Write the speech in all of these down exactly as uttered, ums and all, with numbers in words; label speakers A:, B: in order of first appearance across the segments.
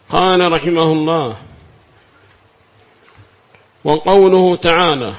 A: قال رحمه الله: وقوله تعالى: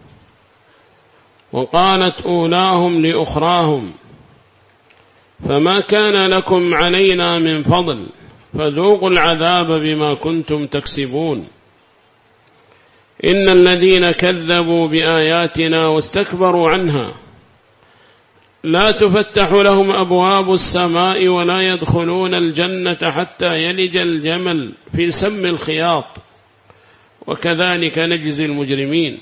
A: وقالت أولاهم لأخراهم فما كان لكم علينا من فضل فذوقوا العذاب بما كنتم تكسبون إن الذين كذبوا بآياتنا واستكبروا عنها لا تفتح لهم أبواب السماء ولا يدخلون الجنة حتى يلج الجمل في سم الخياط وكذلك نجزي المجرمين.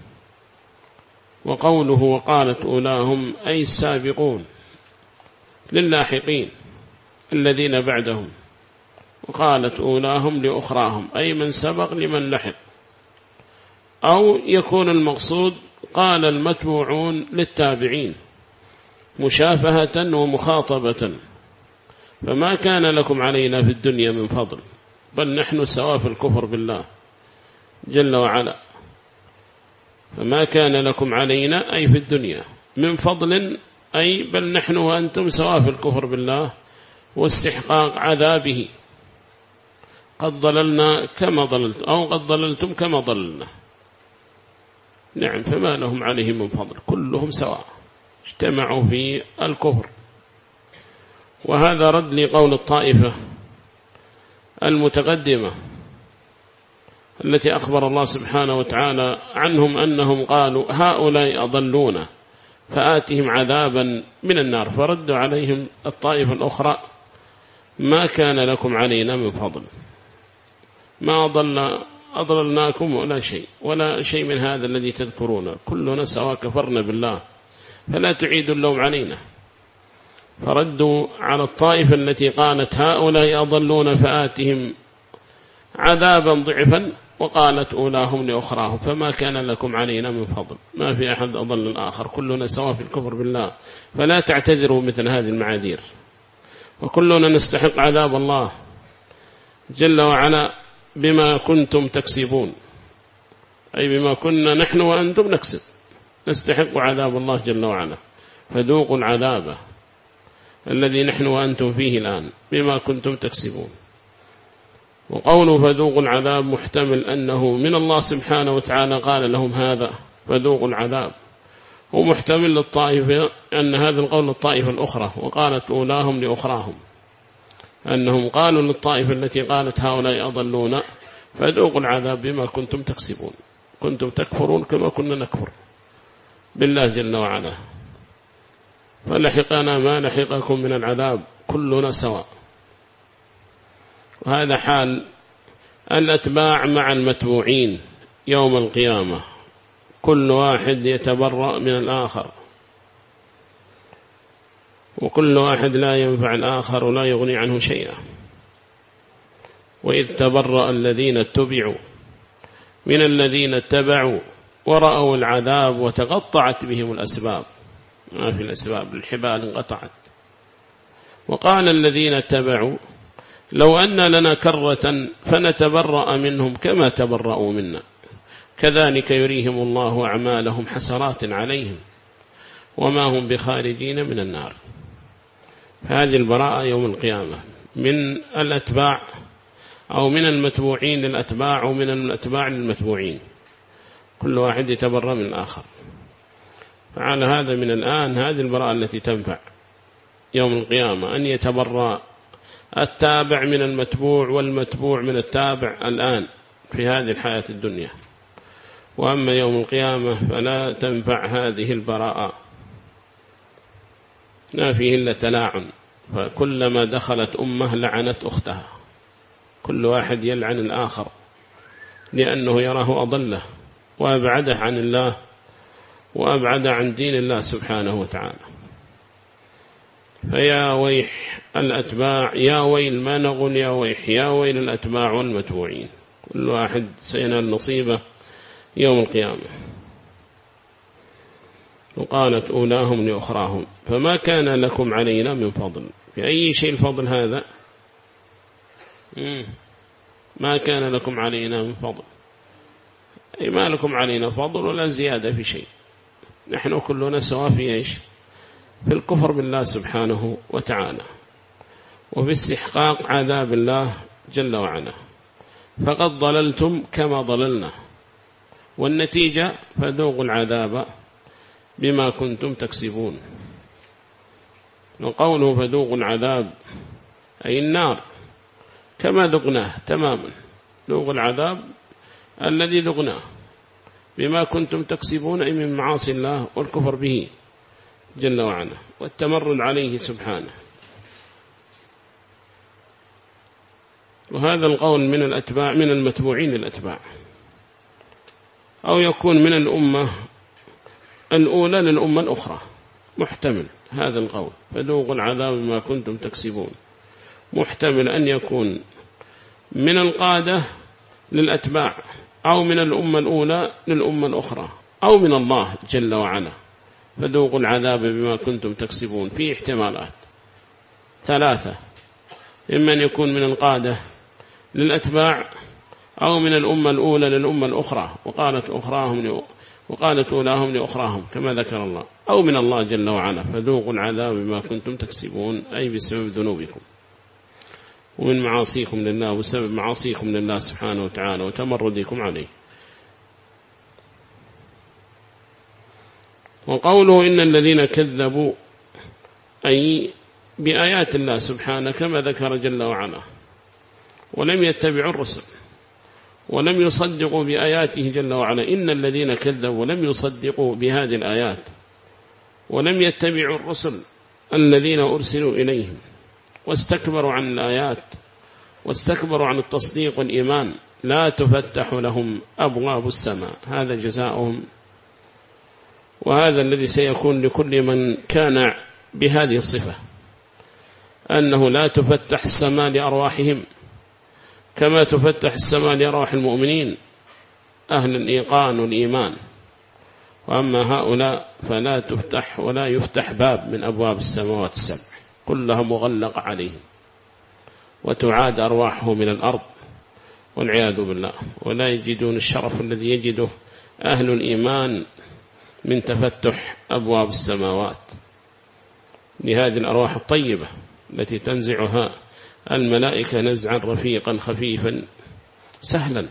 A: وقوله وقالت أولاهم أي السابقون للاحقين الذين بعدهم، وقالت أولاهم لأخراهم أي من سبق لمن لحق، أو يكون المقصود قال المتبوعون للتابعين مشافهة ومخاطبة، فما كان لكم علينا في الدنيا من فضل بل نحن سواء في الكفر بالله جل وعلا، فما كان لكم علينا أي في الدنيا من فضل أي بل نحن وأنتم سواء في الكفر بالله واستحقاق عذابه، قد ضللنا كما ضللت أو قد ضللتم كما ضللنا. نعم، فما لهم عليه من فضل، كلهم سواء اجتمعوا في الكفر. وهذا رد لقول الطائفة المتقدمة التي أخبر الله سبحانه وتعالى عنهم أنهم قالوا هؤلاء أضلونا فآتهم عذابا من النار، فردوا عليهم الطائفة الأخرى ما كان لكم علينا من فضل، ما أضل أضللناكم ولا شيء ولا شيء من هذا الذي تذكرونه، كلنا سواء كفرنا بالله فلا تعيدوا اللوم علينا. فردوا على الطائفة التي قالت هؤلاء أضلون فآتهم عذابا ضعفا، وقالت أولاهم لأخراهم فما كان لكم علينا من فضل، ما في أحد أضل الآخر، كلنا سواء في الكفر بالله، فلا تعتذروا مثل هذه المعاذير، وكلنا نستحق عذاب الله جل وعلا بما كنتم تكسبون، أي بما كنا نحن وأنتم نكسب نستحق عذاب الله جل وعلا، فذوقوا العذاب الذي نحن وأنتم فيه الآن بما كنتم تكسبون. وقوله فذوقوا العذاب محتمل أنه من الله سبحانه وتعالى قال لهم هذا فذوقوا العذاب، ومحتمل للطائفة أن هذا القول للطائفة الأخرى، وقالت أولاهم لأخراهم، أنهم قالوا للطائفة التي قالت هؤلاء أضلون فذوقوا العذاب بما كنتم تكسبون، كنتم تكفرون كما كنا نكفر بالله جل وعلا، فلحقنا ما لحقكم من العذاب كلنا سواء. وهذا حال الأتباع مع المتبوعين يوم القيامة، كل واحد يتبرأ من الآخر، وكل واحد لا ينفع الآخر ولا يغني عنه شيئا. وإذ تبرأ الذين اتبعوا من الذين اتبعوا ورأوا العذاب وتقطعت بهم الأسباب، ما في الأسباب، الحبال انقطعت. وقال الذين اتبعوا لو أن لنا كرة فنتبرأ منهم كما تبرأوا منا كذلك يريهم الله أعمالهم حسرات عليهم وما هم بخارجين من النار. هذه البراءة يوم القيامة من الأتباع أو من المتبوعين للأتباع أو من الأتباع للمتبوعين، كل واحد يتبرأ من الآخر. فعلى هذا من الآن هذه البراءة التي تنفع يوم القيامة، أن يتبرأ التابع من المتبوع والمتبوع من التابع الآن في هذه الحياة الدنيا. وأما يوم القيامة فلا تنفع هذه البراءة، لا فيه إلا تلاعن، فكلما دخلت أمة لعنت أختها، كل واحد يلعن الآخر لأنه يراه أضله وأبعده عن الله وأبعد عن دين الله سبحانه وتعالى. فيا ويح الأتباع، يا ويل ما نقول يا ويح، يا ويل الأتباع والمتبوعين، كل واحد سينال نصيبه يوم القيامة. وقالت أولاهم لأخراهم فما كان لكم علينا من فضل. في أي شيء الفضل هذا؟ ما كان لكم علينا من فضل، أي ما لكم علينا فضل ولا زيادة في شيء، نحن كلنا سواء في إيش؟ في الكفر بالله سبحانه وتعالى، وفي استحقاق عذاب الله جل وعلا، فقد ضللتم كما ضللنا، والنتيجة فذوقوا العذاب بما كنتم تكسبون. وقوله فذوقوا العذاب أي النار كما ذقناه تماما، ذوقوا العذاب الذي ذقناه بما كنتم تكسبون، أي من معاصي الله والكفر به جل وعلا والتمرد عليه سبحانه. وهذا القول من الأتباع، من المتبوعين للأتباع، أو يكون من الأمة الأولى للأمة الأخرى، محتمل هذا القول فذوقوا العذاب بما كنتم تكسبون، محتمل أن يكون من القادة للأتباع، أو من الأمة الأولى للأمة الأخرى، أو من الله جل وعلا فذوقوا العذاب بما كنتم تكسبون. في احتمالات ثلاثة، إما أن يكون من القادة للأتباع، أو من الأمة الأولى للأمة الأخرى، وقالت أخراهم وقالت أولاهم لأخراهم كما ذكر الله، أو من الله جل وعلا فذوقوا العذاب بما كنتم تكسبون، أي بسبب ذنوبكم ومن معاصيكم لله، وسبب معاصيكم لله سبحانه وتعالى وتمردكم عليه. وقوله إن الذين كذبوا أي بآيات الله سبحانه كما ذكر جل وعلا، ولم يتبعوا الرسل ولم يصدقوا بآياته جل وعلا. إن الذين كذبوا ولم يصدقوا بهذه الآيات ولم يتبعوا الرسل الذين أرسلوا إليهم، واستكبروا عن الآيات واستكبروا عن التصديق والإيمان، لا تفتح لهم أبواب السماء. هذا جزاؤهم، وهذا الذي سيكون لكل من كان بهذه الصفة، أنه لا تفتح السماء لأرواحهم كما تفتح السماء لأرواح المؤمنين أهل الإيقان والإيمان. وأما هؤلاء فلا تفتح ولا يفتح باب من أبواب السماوات السبع، كلها مغلقة عليهم، وتعاد أرواحهم من الأرض والعياذ بالله، ولا يجدون الشرف الذي يجده أهل الإيمان من تفتح أبواب السماوات لهذه الأرواح الطيبة التي تنزعها الملائكة نزعا رفيقا خفيفا سهلا.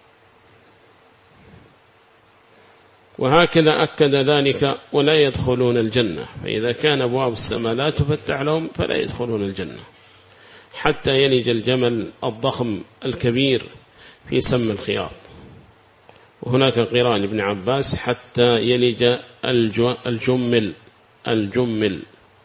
A: وهكذا أكد ذلك ولا يدخلون الجنة، فإذا كان أبواب السماء لا تفتح لهم فلا يدخلون الجنة حتى يلج الجمل الضخم الكبير في سم الخياط. وهناك قراءة لابن عباس حتى يلج الجمل الجمل،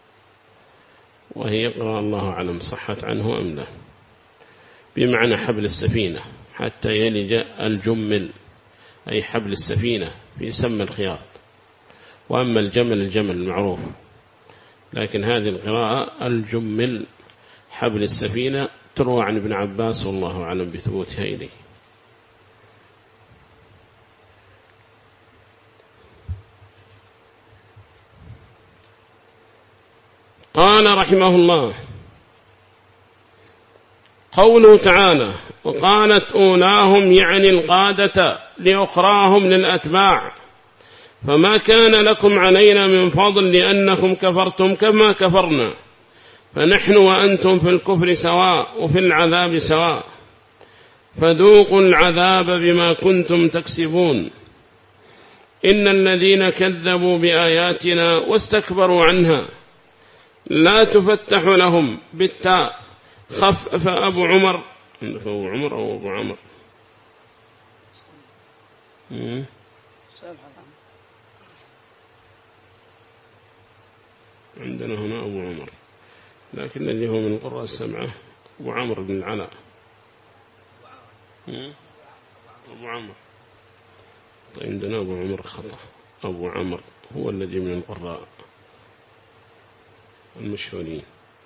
A: وهي قراءة الله أعلم صحت عنه أم لا، بمعنى حبل السفينة، حتى يلج الجمل أي حبل السفينة في سم الخياط. وأما الجمل الجمل المعروف، لكن هذه القراءة الجمل حبل السفينة تروى عن ابن عباس والله أعلم بثبوتها إليه. قال رحمه الله قوله تعالى وقالت أولاهم يعني القادة لأخراهم للأتباع فما كان لكم علينا من فضل لأنكم كفرتم كما كفرنا فنحن وأنتم في الكفر سواء وفي العذاب سواء فذوقوا العذاب بما كنتم تكسبون. إن الذين كذبوا بآياتنا واستكبروا عنها لا تفتح لهم بالتاء خفف أبو عمر أبو عمر أو أبو عمر عندنا هنا أبو عمر، لكن الذي هو من القراء السبعة أبو عمرو بن العلاء أبو عمر. طيب عندنا أبو عمر خطأ، أبو عمر هو الذي من القراء المشهورين.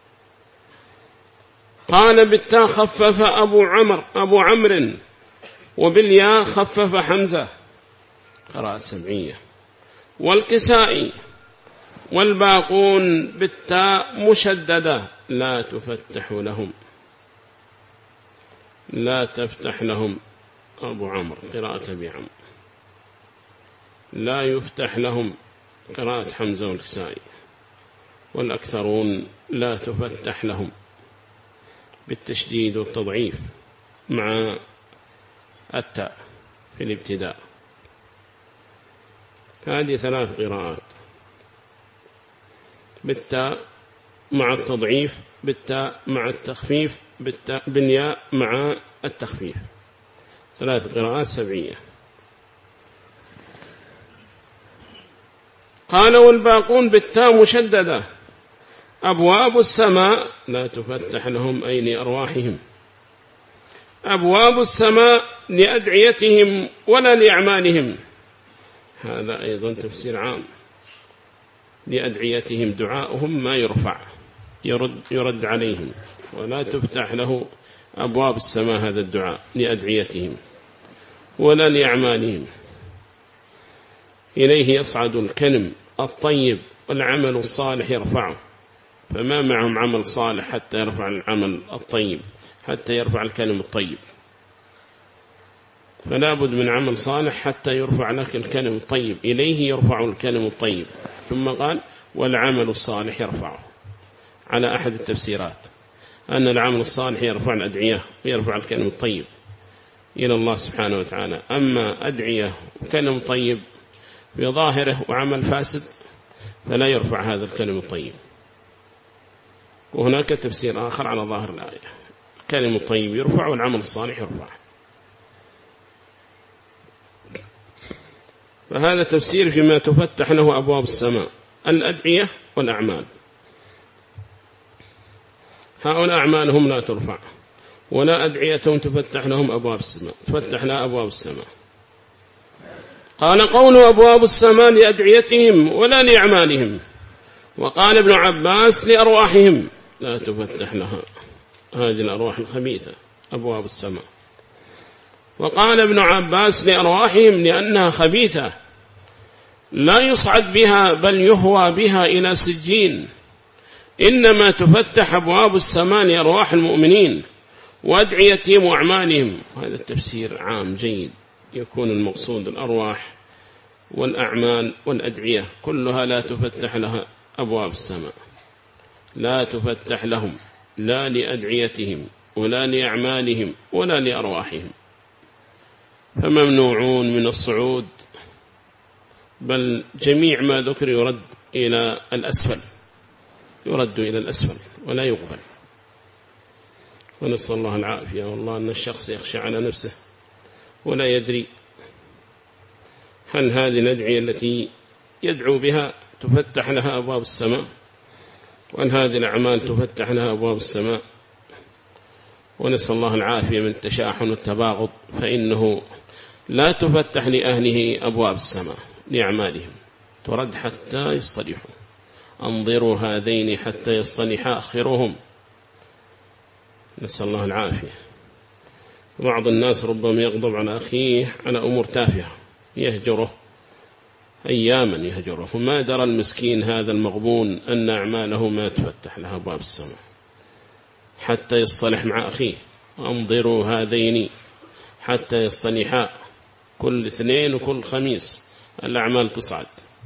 A: قال بالتاء خفف أبو عمر أبو عمرو، وبالياء خفف حمزة قراءة سبعية، والكسائي والباقون بالتاء مشددة لا تفتح لهم لا تفتح لهم. أبو عمرو قراءة أبي عمرو لا يفتح لهم قراءة حمزة والكسائي، والأكثرون لا تفتح لهم بالتشديد والتضعيف مع التاء في الابتداء. هذه ثلاث قراءات: بالتاء مع التضعيف، بالتاء مع التخفيف، بالتاء بالياء مع التخفيف. ثلاث قراءات سبعية. قال: والباقون بالتاء مشددة أبواب السماء لا تفتح لهم أي لأرواحهم. أبواب السماء لأدعيتهم ولا لأعمالهم. هذا أيضا تفسير عام. لأدعيتهم دعاؤهم ما يرفع، يرد, يرد عليهم، ولا تفتح له أبواب السماء هذا الدعاء لأدعيتهم ولا لأعمالهم. إليه يصعد الكلم الطيب والعمل الصالح يرفعه، فما معهم عمل صالح حتى يرفع العمل الطيب، حتى يرفع الكلم الطيب. فلا بد من عمل صالح حتى يرفع لك الكلم الطيب. إليه يرفع الكلم الطيب. ثم قال: والعمل الصالح يرفعه، على أحد التفسيرات أن العمل الصالح يرفع الأدعية ويرفع الكلم الطيب إلى الله سبحانه وتعالى. أما أدعية وكلم طيب في ظاهره وعمل فاسد فلا يرفع هذا الكلم الطيب. وهناك تفسير آخر على ظاهر الآية: الكلم الطيب يرفع والعمل الصالح يرفع. فهذا تفسير فيما تفتح له أبواب السماء: الأدعية والأعمال. هؤلاء أعمالهم لا ترفع، ولا أدعيتهم تفتح لهم أبواب السماء، تفتح لها أبواب السماء. قال: قول أبواب السماء لأدعيتهم ولا لأعمالهم. وقال ابن عباس: لأرواحهم لا تفتح لها، هذه الأرواح الخبيثة أبواب السماء. وقال ابن عباس: لأرواحهم لأنها خبيثة لا يصعد بها بل يهوى بها إلى سجين. إنما تفتح أبواب السماء لأرواح المؤمنين وأدعيتهم وأعمالهم. هذا التفسير عام جيد، يكون المقصود الأرواح والأعمال والأدعية كلها لا تفتح لها أبواب السماء، لا تفتح لهم، لا لأدعيتهم ولا لأعمالهم ولا لأرواحهم، فممنوعون من الصعود، بل جميع ما ذكر يرد إلى الأسفل، يرد إلى الأسفل ولا يقبل. ونسأل الله العافية. والله أن الشخص يخشى على نفسه ولا يدري هل هذه الأدعية التي يدعو بها تفتح لها أبواب السماء، وأن هذه الأعمال تفتح لها أبواب السماء. ونسأل الله العافية من التشاحن والتباغض، فإنه لا تفتح لأهله أبواب السماء لأعمالهم، ترد حتى يصطلحوا. انظروا هذين حتى يصطلحا أخرهم. نسأل الله العافية. بعض الناس ربما يغضب على أخيه على أمور تافهة، يهجره أياما يهجره، وما درى المسكين هذا المغبون أن أعماله ما تفتح لها أبواب السماء حتى يصطلح مع أخيه. انظروا هذين حتى يصطلحا، كل اثنين وكل خميس الأعمال تصعد،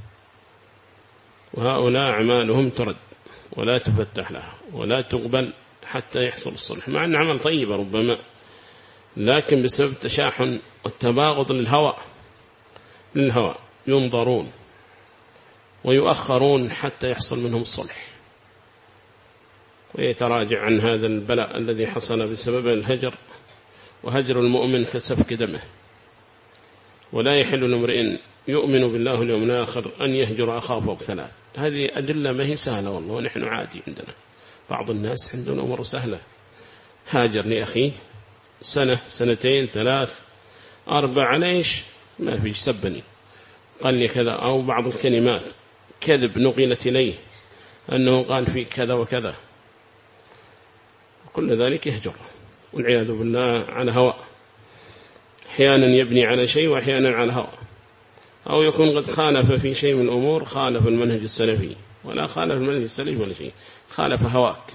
A: وهؤلاء أعمالهم ترد ولا تفتح لها ولا تقبل حتى يحصل الصلح، مع أن عمل طيبة ربما، لكن بسبب التشاحن والتباغض للهوى للهوى ينظرون ويؤخرون حتى يحصل منهم الصلح، ويتراجع عن هذا البلاء الذي حصل بسبب الهجر. وهجر المؤمن كسفك دمه، ولا يحل لامرئ يؤمن بالله واليوم الآخر أن يهجر أخاه فوق ثلاث. هذه أدلة ما هي سهلة والله، ونحن عادي عندنا. بعض الناس عندنا أمور سهلة، هاجر لأخيه سنة سنتين ثلاث أربع، ليش ما فيش سبني قال لي كذا، أو بعض الكلمات كذب نقلت إليه أنه قال فيك كذا وكذا، كل ذلك يهجر والعياذ بالله على هوى. أحيانا يبني على شيء وأحيانا على هوى، أو يكون قد خالف في شيء من الأمور، خالف المنهج السلفي، ولا خالف المنهج السلفي ولا شيء، خالف هواك.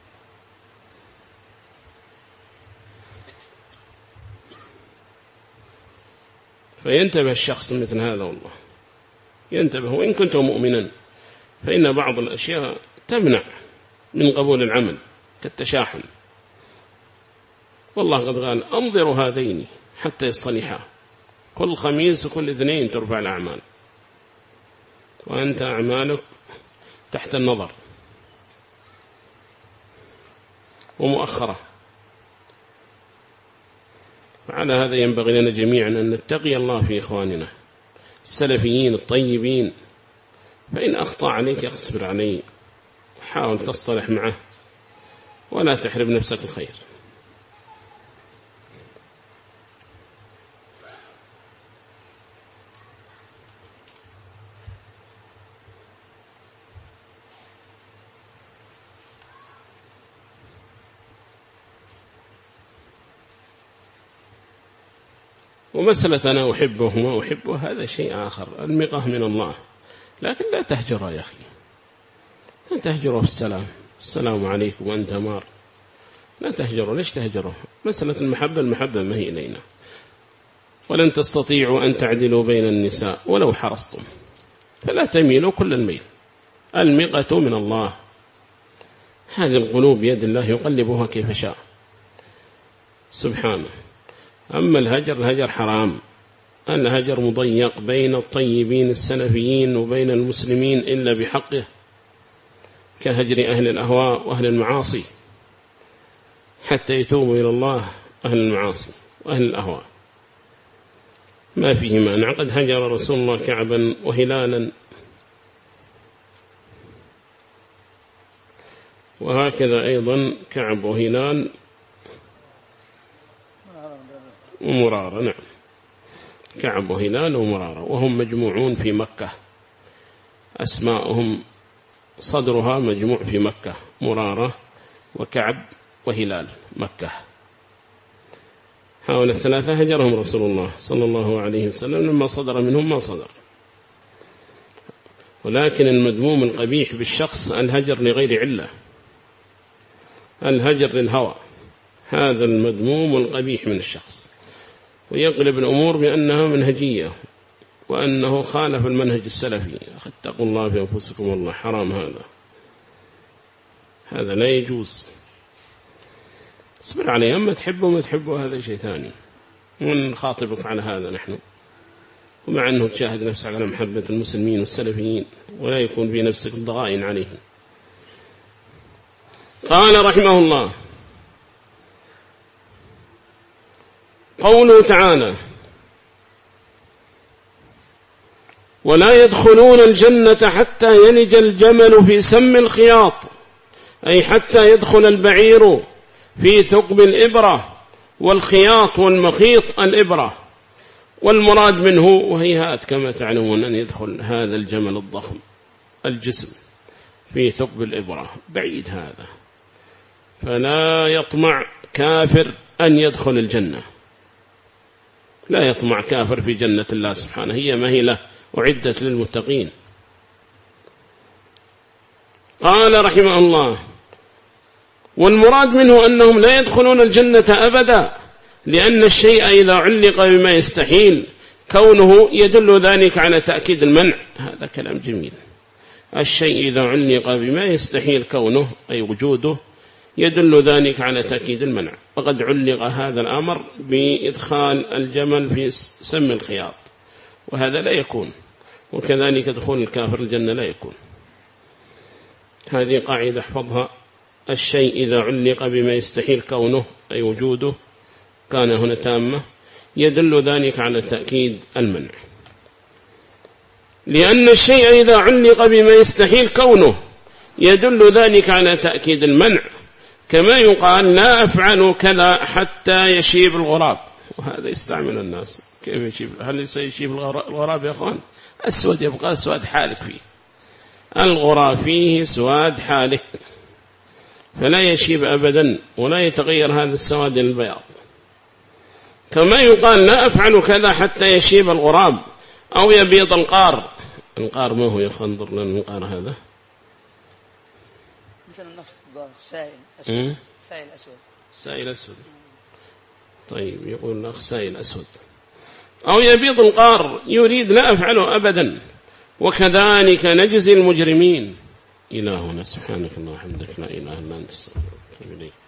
A: فينتبه الشخص مثل هذا والله، ينتبه. وإن كنت مؤمنا فإن بعض الأشياء تمنع من قبول العمل كالتشاحن والله قد قال أنظروا هذين حتى يصطلحا، كل خميس وكل اثنين ترفع الأعمال، وأنت أعمالك تحت النظر ومؤخرة. وعلى هذا ينبغي لنا جميعا أن نتقي الله في إخواننا السلفيين الطيبين، فإن أخطأ عليك اصبر عليه، حاول تصطلح معه ولا تحرم نفسك الخير. ومسألة أنا أحبه وما أحبه هذا شيء آخر، المقاه من الله، لكن لا تهجره يا أخي، لا تهجره في السلام، السلام عليكم وأنت مار، لا تهجره. ليش تهجره؟ مسألة المحبة، المحبة ما هي إلينا، ولن تستطيعوا أن تعدلوا بين النساء ولو حرصتم، فلا تميلوا كل الميل، المقة من الله، هذه القلوب بيد الله يقلبها كيف شاء سبحانه. أما الهجر، الهجر حرام، الهجر مضيق بين الطيبين السلفيين وبين المسلمين إلا بحقه، كهجر أهل الأهواء وأهل المعاصي حتى يتوبوا إلى الله، أهل المعاصي وأهل الأهواء ما فيه مانع. قد هجر رسول الله كعبا وهلالا، وهكذا أيضا كعب وهلال ومرارة، نعم كعب وهلال ومرارة، وهم مجموعون في مكة، أسماءهم صدرها مجموع في مكة، مرارة وكعب وهلال مكة. هؤلاء الثلاثة هجرهم رسول الله صلى الله عليه وسلم لما صدر منهم ما صدر. ولكن المذموم القبيح بالشخص الهجر لغير علة، الهجر للهوى، هذا المذموم القبيح من الشخص، ويقلب الأمور بأنها منهجية وأنه خالف المنهج السلفي. اتقوا الله في أنفسكم، والله حرام، هذا هذا لا يجوز. اصبر عليه، أما تحبه وما تحبه هذا شيء ثاني، ونخاطبك على هذا نحن، ومع أنه تشاهد نفسك على محبة المسلمين والسلفيين ولا يكون في نفسك ضغائن عليهم. قال رحمه الله: قوله تعالى: ولا يدخلون الجنة حتى يلج الجمل في سم الخياط، أي حتى يدخل البعير في ثقب الإبرة، والخياط والمخيط الإبرة، والمراد منه وهيهات كما تعلمون أن يدخل هذا الجمل الضخم الجسم في ثقب الإبرة، بعيد هذا، فلا يطمع كافر أن يدخل الجنة، لا يطمع كافر في جنة الله سبحانه، هي ما هي له، أعدت للمتقين. قال رحمه الله: والمراد منه أنهم لا يدخلون الجنة أبدا، لأن الشيء إذا علق بما يستحيل كونه يدل ذلك على تأكيد المنع. هذا كلام جميل، الشيء إذا علق بما يستحيل كونه أي وجوده يدل ذلك على تأكيد المنع، وقد علق هذا الأمر بإدخال الجمل في سم الخياط، وهذا لا يكون، وكذلك دخول الكافر الجنة لا يكون. هذه قاعدة احفظها: الشيء إذا علق بما يستحيل كونه أي وجوده كان هنا تامة يدل ذلك على تأكيد المنع، لأن الشيء إذا علق بما يستحيل كونه يدل ذلك على تأكيد المنع، كما يقال: لا أفعل كذا حتى يشيب الغراب. وهذا يستعمل الناس، كيف يشيب؟ هل يشيب الغراب يا أخوان؟ أسود يبقى أسود حالك فيه، الغراب فيه سواد حالك، فلا يشيب أبدا ولا يتغير هذا السواد البياض. كما يقال: لا أفعل كذا حتى يشيب الغراب أو يبيض القار. القار ما هو يا أخوان؟ انظر لنا القار هذا
B: مثل النفط، سائل أسود، سائل أسود،
A: سائل أسود. طيب، يقول الأخ سائل أسود أو يبيض القار، يريد لا أفعله أبدا. وكذلك نجزي المجرمين. إلهنا سبحانك اللهم وبحمدك، لا إله إلا أنت، استغفرك وأتوب إليك.